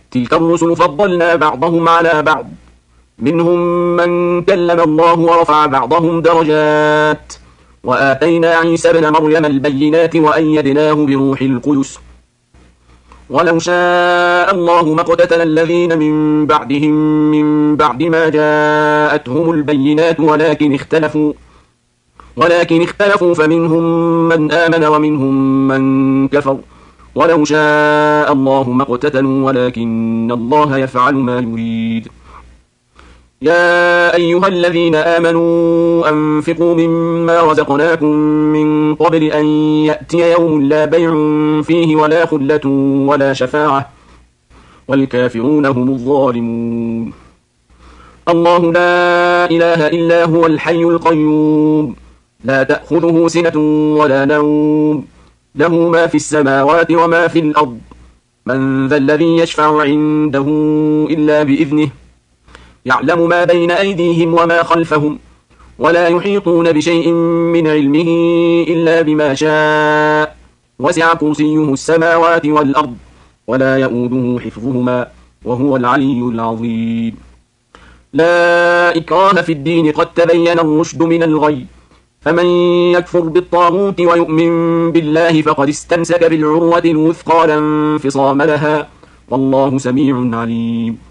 تلك الرسل فضلنا بعضهم على بعض، منهم من كلم الله ورفع بعضهم درجات، وآتينا عيسى ابن مريم البينات وأيدناه بروح القدس. ولو شاء الله ما اقتتل الذين من بعدهم من بعد ما جاءتهم البينات ولكن اختلفوا فمنهم من آمن ومنهم من كفر. ولو شاء الله ما اقتتلوا ولكن الله يفعل ما يريد. يا أيها الذين آمنوا أنفقوا مما رزقناكم من قبل أن يأتي يوم لا بيع فيه ولا خلة ولا شفاعة والكافرون هم الظالمون. الله لا إله إلا هو الحي القيوم، لا تأخذه سنة ولا نوم، له ما في السماوات وما في الأرض. من ذا الذي يشفع عنده إلا بإذنه، يعلم ما بين أيديهم وما خلفهم، ولا يحيطون بشيء من علمه إلا بما شاء، وسع كرسيه السماوات والأرض ولا يؤوده حفظهما وهو العلي العظيم. لا إكراه في الدين، قد تبين الرشد من الغي، فمن يكفر بالطاغوت ويؤمن بالله فقد استمسك بالعروة الوثقى لا انفصام لها، والله سميع عليم.